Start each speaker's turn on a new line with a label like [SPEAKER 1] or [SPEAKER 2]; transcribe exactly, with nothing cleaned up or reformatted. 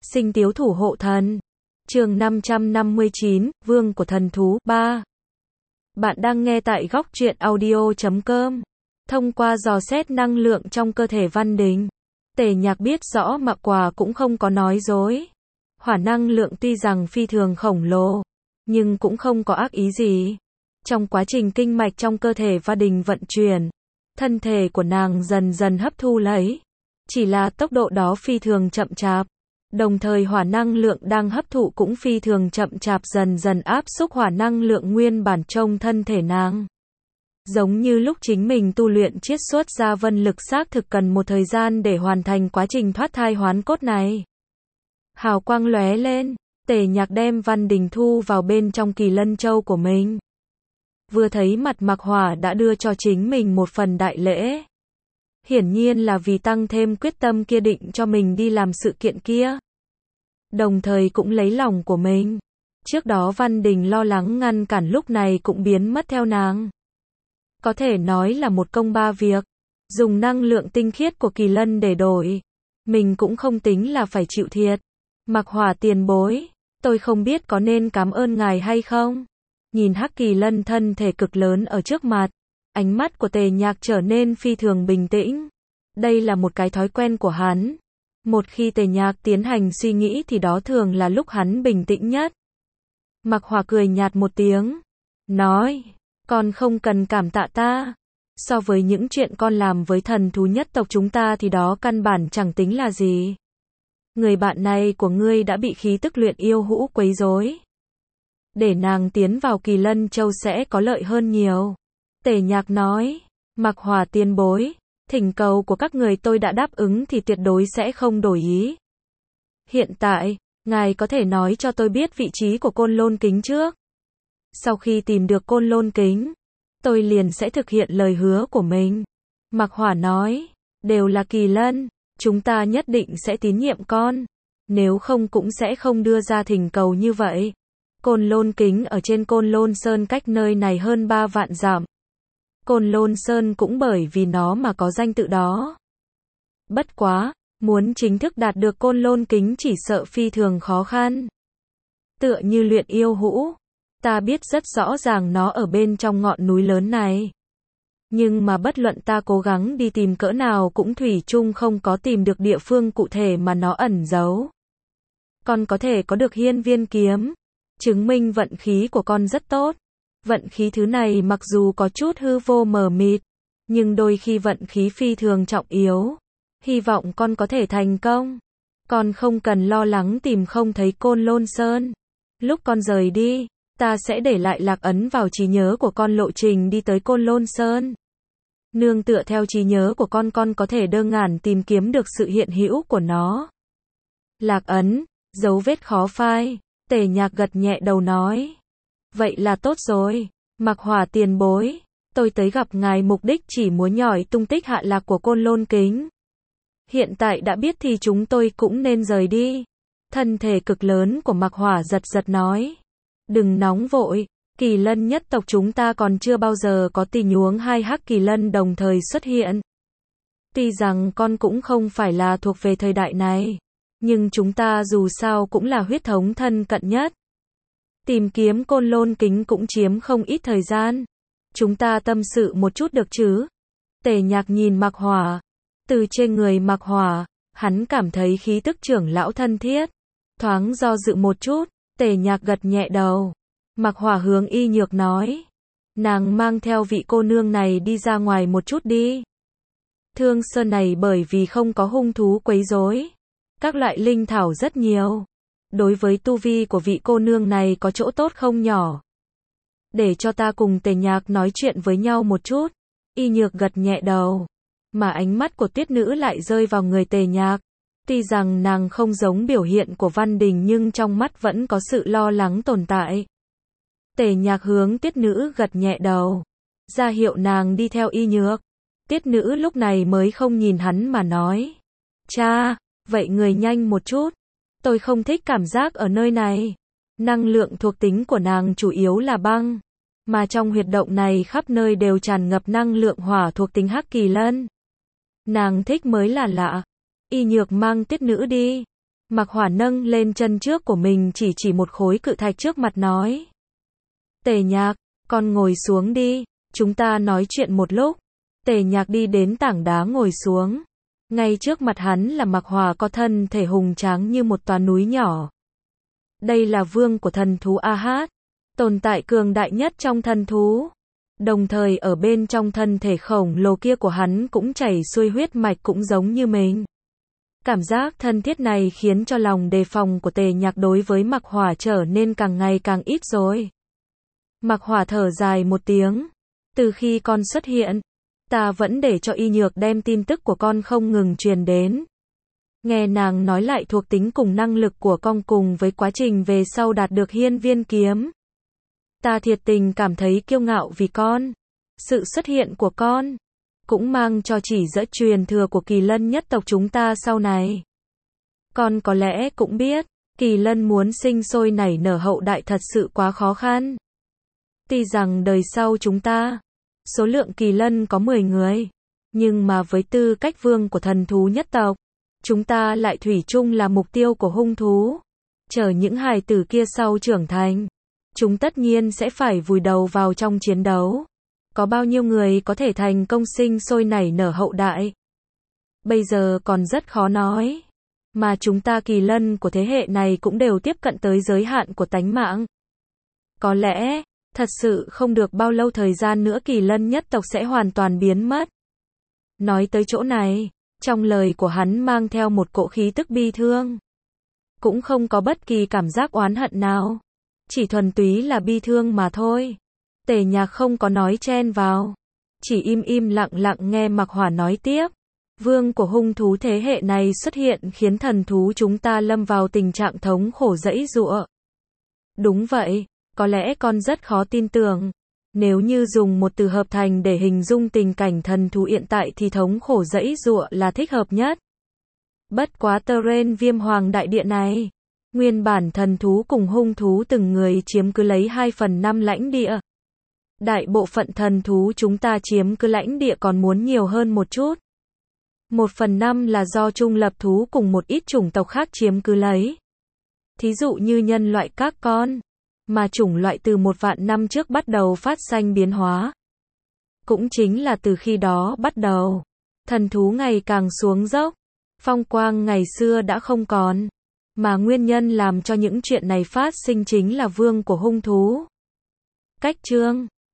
[SPEAKER 1] Sinh tiếu thủ hộ thần. Chương năm trăm năm mươi chín, Vương của thần thú, ba. Bạn đang nghe tại góc truyện audio chấm com. Thông qua dò xét năng lượng trong cơ thể Văn Đình, Tề Nhạc biết rõ Mạc Quà cũng không có nói dối. Hỏa năng lượng tuy rằng phi thường khổng lồ, nhưng cũng không có ác ý gì. Trong quá trình kinh mạch trong cơ thể Văn Đình vận chuyển, thân thể của nàng dần dần hấp thu lấy. Chỉ là tốc độ đó phi thường chậm chạp. Đồng thời hỏa năng lượng đang hấp thụ cũng phi thường chậm chạp dần dần áp xúc hỏa năng lượng nguyên bản trong thân thể nàng. Giống như lúc chính mình tu luyện chiết xuất ra vân lực xác thực cần một thời gian để hoàn thành quá trình thoát thai hoán cốt này. Hào quang lóe lên, Tề Nhạc đem Văn Đình thu vào bên trong Kỳ Lân Châu của mình. Vừa thấy mặt Mạc Hỏa đã đưa cho chính mình một phần đại lễ. Hiển nhiên là vì tăng thêm quyết tâm kia định cho mình đi làm sự kiện kia. Đồng thời cũng lấy lòng của mình. Trước đó Văn Đình lo lắng ngăn cản lúc này cũng biến mất theo nàng. Có thể nói là một công ba việc. Dùng năng lượng tinh khiết của Kỳ Lân để đổi. Mình cũng không tính là phải chịu thiệt. Mạc Hỏa tiền bối, tôi không biết có nên cảm ơn ngài hay không. Nhìn Hắc Kỳ Lân thân thể cực lớn ở trước mặt. Ánh mắt của Tề Nhạc trở nên phi thường bình tĩnh. Đây là một cái thói quen của hắn. Một khi Tề Nhạc tiến hành suy nghĩ thì đó thường là lúc hắn bình tĩnh nhất. Mạc Hỏa cười nhạt một tiếng. Nói, con không cần cảm tạ ta. So với những chuyện con làm với thần thú nhất tộc chúng ta thì đó căn bản chẳng tính là gì. Người bạn này của ngươi đã bị khí tức luyện yêu hũ quấy rối. Để nàng tiến vào Kỳ Lân Châu sẽ có lợi hơn nhiều. Tề Nhạc nói, Mạc Hỏa tiền bối, thỉnh cầu của các người tôi đã đáp ứng thì tuyệt đối sẽ không đổi ý. Hiện tại, ngài có thể nói cho tôi biết vị trí của Côn Lôn Kính trước. Sau khi tìm được Côn Lôn Kính, tôi liền sẽ thực hiện lời hứa của mình. Mạc Hỏa nói, đều là Kỳ Lân, chúng ta nhất định sẽ tín nhiệm con. Nếu không cũng sẽ không đưa ra thỉnh cầu như vậy. Côn Lôn Kính ở trên Côn Lôn Sơn cách nơi này hơn ba vạn dặm. Côn Lôn Sơn cũng bởi vì nó mà có danh tự đó. Bất quá, muốn chính thức đạt được Côn Lôn Kính chỉ sợ phi thường khó khăn. Tựa như luyện yêu hũ, ta biết rất rõ ràng nó ở bên trong ngọn núi lớn này. Nhưng mà bất luận ta cố gắng đi tìm cỡ nào cũng thủy chung không có tìm được địa phương cụ thể mà nó ẩn giấu. Con có thể có được hiên viên kiếm, chứng minh vận khí của con rất tốt. Vận khí thứ này mặc dù có chút hư vô mờ mịt, nhưng đôi khi vận khí phi thường trọng yếu. Hy vọng con có thể thành công. Con không cần lo lắng tìm không thấy Côn Lôn Sơn. Lúc con rời đi, ta sẽ để lại lạc ấn vào trí nhớ của con lộ trình đi tới Côn Lôn Sơn. Nương tựa theo trí nhớ của con con có thể đơn giản tìm kiếm được sự hiện hữu của nó. Lạc ấn, dấu vết khó phai. Tề Nhạc gật nhẹ đầu nói. Vậy là tốt rồi. Mạc Hỏa tiền bối, tôi tới gặp ngài mục đích chỉ muốn nhỏi tung tích hạ lạc của Côn Lôn Kính. Hiện tại đã biết thì chúng tôi cũng nên rời đi. Thân thể cực lớn của Mạc Hỏa giật giật nói. Đừng nóng vội, Kỳ Lân nhất tộc chúng ta còn chưa bao giờ có tình huống hai Hắc Kỳ Lân đồng thời xuất hiện. Tuy rằng con cũng không phải là thuộc về thời đại này, nhưng chúng ta dù sao cũng là huyết thống thân cận nhất. Tìm kiếm Côn Lôn Kính cũng chiếm không ít thời gian. Chúng ta tâm sự một chút được chứ? Tề Nhạc nhìn Mạc Hỏa. Từ trên người Mạc Hỏa, hắn cảm thấy khí tức trưởng lão thân thiết. Thoáng do dự một chút, Tề Nhạc gật nhẹ đầu. Mạc Hỏa hướng Y Nhược nói. Nàng mang theo vị cô nương này đi ra ngoài một chút đi. Thương Sơn này bởi vì không có hung thú quấy rối. Các loại linh thảo rất nhiều. Đối với tu vi của vị cô nương này có chỗ tốt không nhỏ. Để cho ta cùng Tề Nhạc nói chuyện với nhau một chút. Y Nhược gật nhẹ đầu. Mà ánh mắt của Tuyết Nữ lại rơi vào người Tề Nhạc. Tuy rằng nàng không giống biểu hiện của Văn Đình nhưng trong mắt vẫn có sự lo lắng tồn tại. Tề Nhạc hướng Tuyết Nữ gật nhẹ đầu. Ra hiệu nàng đi theo Y Nhược. Tuyết Nữ lúc này mới không nhìn hắn mà nói. Cha, vậy người nhanh một chút. Tôi không thích cảm giác ở nơi này. Năng lượng thuộc tính của nàng chủ yếu là băng. Mà trong huyệt động này khắp nơi đều tràn ngập năng lượng hỏa thuộc tính Hắc Kỳ Lân. Nàng thích mới là lạ. Y Nhược mang Tuyết Nữ đi. Mạc Hỏa nâng lên chân trước của mình chỉ chỉ một khối cự thạch trước mặt nói. Tề Nhạc, con ngồi xuống đi, chúng ta nói chuyện một lúc. Tề Nhạc đi đến tảng đá ngồi xuống. Ngay trước mặt hắn là Mạc Hỏa có thân thể hùng tráng như một toà núi nhỏ. Đây là vương của thần thú A Hát, tồn tại cường đại nhất trong thần thú. Đồng thời ở bên trong thân thể khổng lồ kia của hắn cũng chảy xuôi huyết mạch cũng giống như mình. Cảm giác thân thiết này khiến cho lòng đề phòng của Tề Nhạc đối với Mạc Hỏa trở nên càng ngày càng ít rồi. Mạc Hỏa thở dài một tiếng. Từ khi con xuất hiện, ta vẫn để cho Y Nhược đem tin tức của con không ngừng truyền đến. Nghe nàng nói lại thuộc tính cùng năng lực của con cùng với quá trình về sau đạt được hiên viên kiếm. Ta thiệt tình cảm thấy kiêu ngạo vì con. Sự xuất hiện của con cũng mang cho chỉ dẫn truyền thừa của Kỳ Lân nhất tộc chúng ta sau này. Con có lẽ cũng biết, Kỳ Lân muốn sinh sôi nảy nở hậu đại thật sự quá khó khăn. Tuy rằng đời sau chúng ta, số lượng Kỳ Lân có mười người, nhưng mà với tư cách vương của thần thú nhất tộc, chúng ta lại thủy chung là mục tiêu của hung thú. Chờ những hài tử kia sau trưởng thành, chúng tất nhiên sẽ phải vùi đầu vào trong chiến đấu. Có bao nhiêu người có thể thành công sinh sôi nảy nở hậu đại? Bây giờ còn rất khó nói. Mà chúng ta Kỳ Lân của thế hệ này cũng đều tiếp cận tới giới hạn của tánh mạng. Có lẽ, thật sự không được bao lâu thời gian nữa Kỳ Lân nhất tộc sẽ hoàn toàn biến mất. Nói tới chỗ này, trong lời của hắn mang theo một cỗ khí tức bi thương. Cũng không có bất kỳ cảm giác oán hận nào. Chỉ thuần túy là bi thương mà thôi. Tề Nhạc không có nói chen vào. Chỉ im im lặng lặng nghe Mạc Hỏa nói tiếp. Vương của hung thú thế hệ này xuất hiện khiến thần thú chúng ta lâm vào tình trạng thống khổ giãy giụa. Đúng vậy, có lẽ con rất khó tin tưởng. Nếu như dùng một từ hợp thành để hình dung tình cảnh thần thú hiện tại thì thống khổ giãy giụa là thích hợp nhất. Bất quá Terrain Viêm Hoàng đại địa này, nguyên bản thần thú cùng hung thú từng người chiếm cứ lấy hai phần năm lãnh địa. Đại bộ phận thần thú chúng ta chiếm cứ lãnh địa còn muốn nhiều hơn một chút. Một phần năm là do trung lập thú cùng một ít chủng tộc khác chiếm cứ lấy. Thí dụ như nhân loại các con, mà chủng loại từ một vạn năm trước bắt đầu phát sinh biến hóa. Cũng chính là từ khi đó bắt đầu, thần thú ngày càng xuống dốc, phong quang ngày xưa đã không còn. Mà nguyên nhân làm cho những chuyện này phát sinh chính là vương của hung thú. Cách chương